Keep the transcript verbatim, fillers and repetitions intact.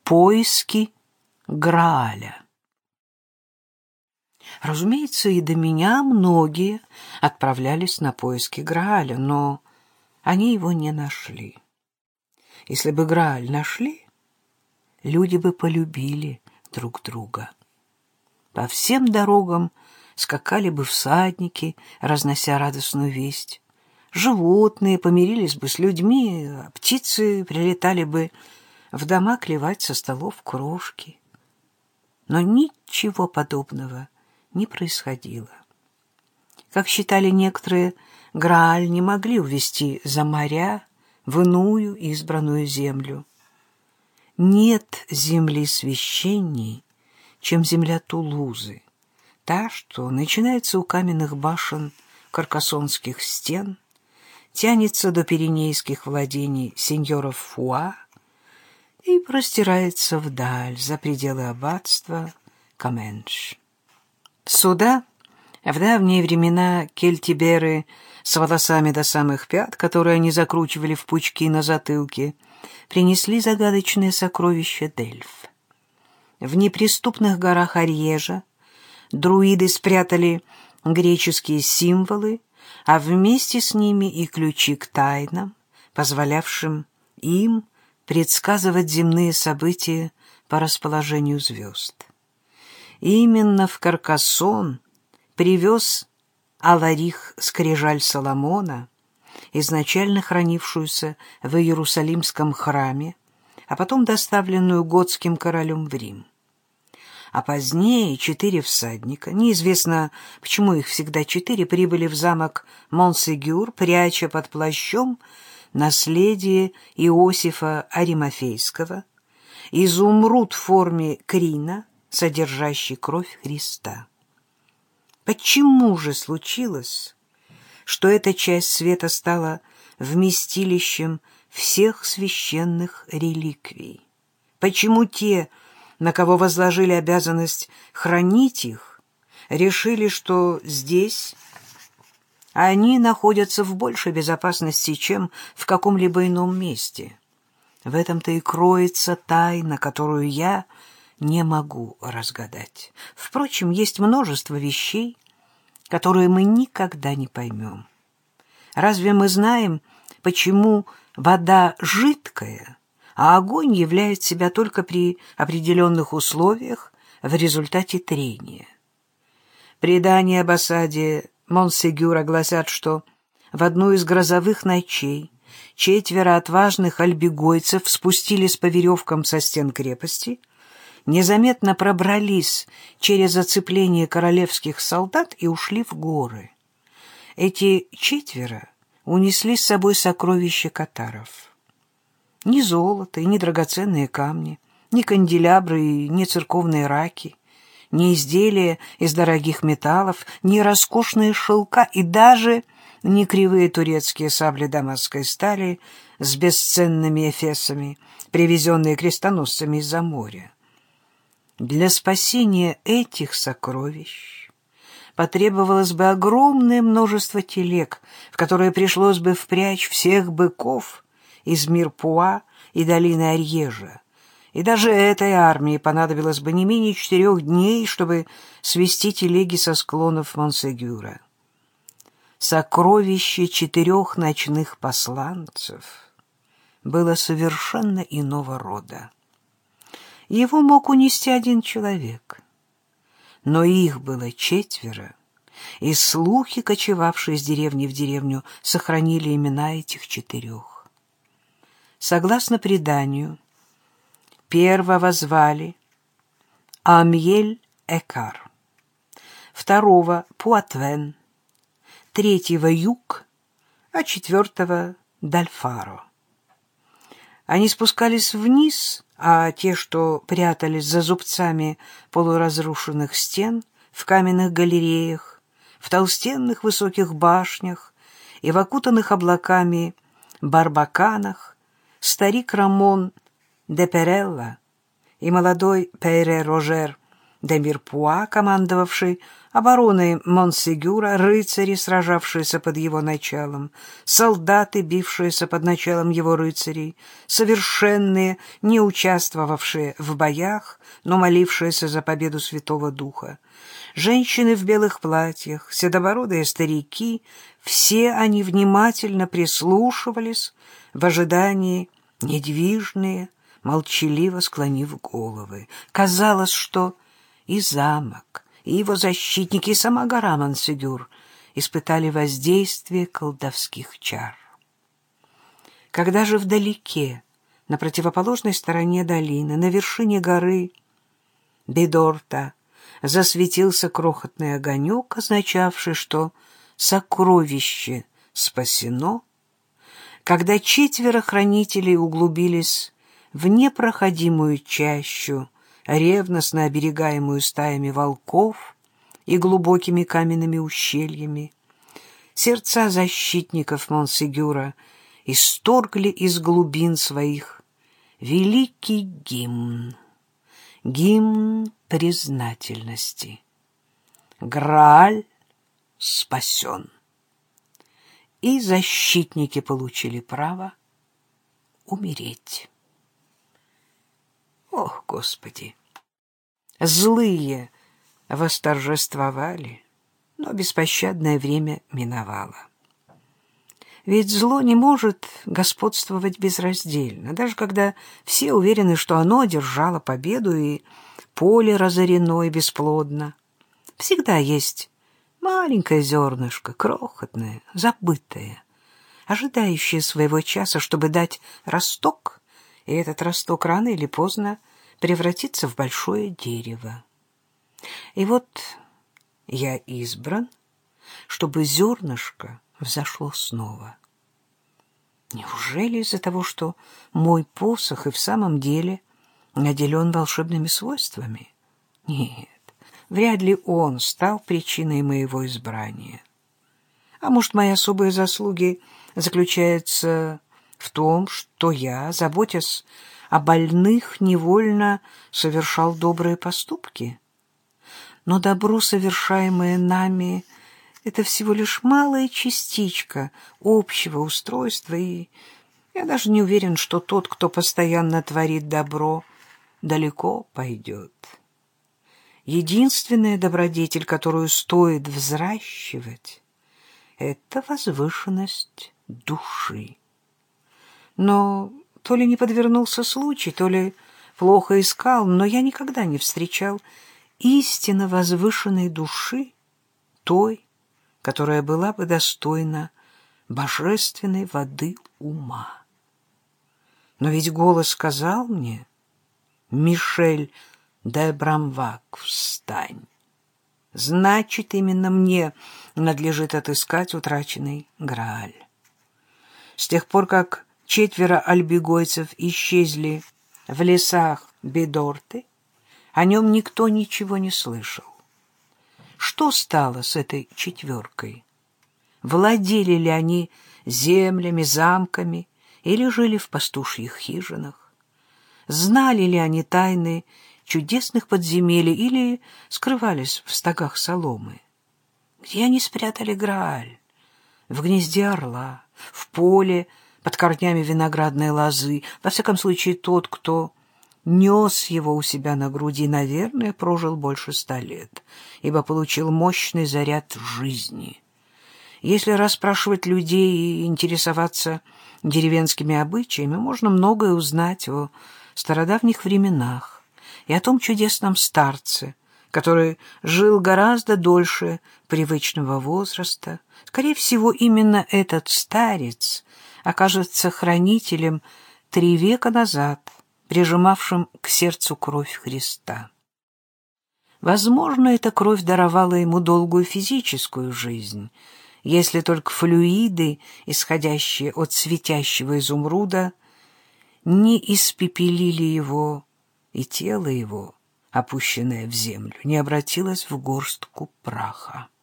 Поиски Грааля. Разумеется, и до меня многие отправлялись на поиски Грааля, но они его не нашли. Если бы Грааль нашли, люди бы полюбили друг друга. По всем дорогам скакали бы всадники, разнося радостную весть. Животные помирились бы с людьми, а птицы прилетали бы в дома клевать со столов крошки. Но ничего подобного не происходило. Как считали некоторые, Грааль не могли увезти за моря в иную избранную землю. Нет земли священней, чем земля Тулузы, та, что начинается у каменных башен каркасонских стен, тянется до пиренейских владений сеньоров Фуа и простирается вдаль, за пределы аббатства Каменш. Сюда в давние времена кельтиберы с волосами до самых пят, которые они закручивали в пучки на затылке, принесли загадочное сокровище Дельф. В неприступных горах Арьежа друиды спрятали греческие символы, а вместе с ними и ключи к тайнам, позволявшим им предсказывать земные события по расположению звезд. Именно в Каркасон привез Аларих скрижаль Соломона, изначально хранившуюся в Иерусалимском храме, а потом доставленную готским королем в Рим. А позднее четыре всадника, неизвестно, почему их всегда четыре, прибыли в замок Монсегюр, пряча под плащом наследие Иосифа Аримафейского, изумруд в форме крина, содержащий кровь Христа. Почему же случилось, что эта часть света стала вместилищем всех священных реликвий? Почему те, на кого возложили обязанность хранить их, решили, что здесь они находятся в большей безопасности, чем в каком-либо ином месте? В этом-то и кроется тайна, которую я не могу разгадать. Впрочем, есть множество вещей, которые мы никогда не поймем. Разве мы знаем, почему вода жидкая, а огонь являет себя только при определенных условиях в результате трения? Предания об осаде Монсегюра гласят, что в одну из грозовых ночей четверо отважных альбегойцев спустились по веревкам со стен крепости, незаметно пробрались через оцепление королевских солдат и ушли в горы. Эти четверо унесли с собой сокровища катаров. Ни золото и ни драгоценные камни, ни канделябры и ни церковные раки, ни изделия из дорогих металлов, ни роскошные шелка и даже не кривые турецкие сабли дамасской стали с бесценными эфесами, привезенные крестоносцами из-за моря. Для спасения этих сокровищ потребовалось бы огромное множество телег, в которые пришлось бы впрячь всех быков из Мирпуа и долины Арьежа. И даже этой армии понадобилось бы не менее четырех дней, чтобы свести телеги со склонов Монсегюра. Сокровище четырех ночных посланцев было совершенно иного рода. Его мог унести один человек, но их было четверо, и слухи, кочевавшие из деревни в деревню, сохранили имена этих четырех. Согласно преданию, первого звали Амьель-Экар, второго — Пуатвен, третьего — Юг, а четвертого — Дальфаро. Они спускались вниз, а те, что прятались за зубцами полуразрушенных стен, в каменных галереях, в толстенных высоких башнях и в окутанных облаками барбаканах, старик Рамон де Перелла и молодой Пейре Рожер Демир Пуа, командовавший обороной Монсегюра, рыцари, сражавшиеся под его началом, солдаты, бившиеся под началом его рыцарей, совершенные, не участвовавшие в боях, но молившиеся за победу Святого Духа, женщины в белых платьях, седобородые старики, все они внимательно прислушивались в ожидании, недвижные, молчаливо склонив головы. Казалось, что и замок, и его защитники, и сама гора Монсегюр испытали воздействие колдовских чар. Когда же вдалеке, на противоположной стороне долины, на вершине горы Бидорта, засветился крохотный огонек, означавший, что сокровище спасено, когда четверо хранителей углубились в непроходимую чащу, ревностно оберегаемую стаями волков и глубокими каменными ущельями, сердца защитников Монсегюра исторгли из глубин своих великий гимн, гимн признательности. Грааль спасен. И защитники получили право умереть. Ох, Господи! Злые восторжествовали, но беспощадное время миновало. Ведь зло не может господствовать безраздельно, даже когда все уверены, что оно одержало победу и поле разорено и бесплодно. Всегда есть маленькое зернышко, крохотное, забытое, ожидающее своего часа, чтобы дать росток, и этот росток рано или поздно превратится в большое дерево. И вот я избран, чтобы зернышко взошло снова. Неужели из-за того, что мой посох и в самом деле наделен волшебными свойствами? Нет, вряд ли он стал причиной моего избрания. А может, мои особые заслуги заключаются в том, что я, заботясь о больных, невольно совершал добрые поступки? Но добро, совершаемое нами, — это всего лишь малая частичка общего устройства, и я даже не уверен, что тот, кто постоянно творит добро, далеко пойдет. Единственная добродетель, которую стоит взращивать, — это возвышенность души. Но то ли не подвернулся случай, то ли плохо искал, но я никогда не встречал истинно возвышенной души, той, которая была бы достойна божественной воды ума. Но ведь голос сказал мне: «Мишель де Брамвак, встань!» Значит, именно мне надлежит отыскать утраченный Грааль. С тех пор, как четверо альбегойцев исчезли в лесах Бидорты, о нем никто ничего не слышал. Что стало с этой четверкой? Владели ли они землями, замками или жили в пастушьих хижинах? Знали ли они тайны чудесных подземелий или скрывались в стогах соломы? Где они спрятали Грааль? В гнезде орла, в поле, под корнями виноградной лозы. Во всяком случае, тот, кто нес его у себя на груди, наверное, прожил больше ста лет, ибо получил мощный заряд жизни. Если расспрашивать людей и интересоваться деревенскими обычаями, можно многое узнать о стародавних временах и о том чудесном старце, который жил гораздо дольше привычного возраста. Скорее всего, именно этот старец окажется хранителем три века назад, прижимавшим к сердцу кровь Христа. Возможно, эта кровь даровала ему долгую физическую жизнь, если только флюиды, исходящие от светящего изумруда, не испепелили его, и тело его, опущенное в землю, не обратилось в горстку праха.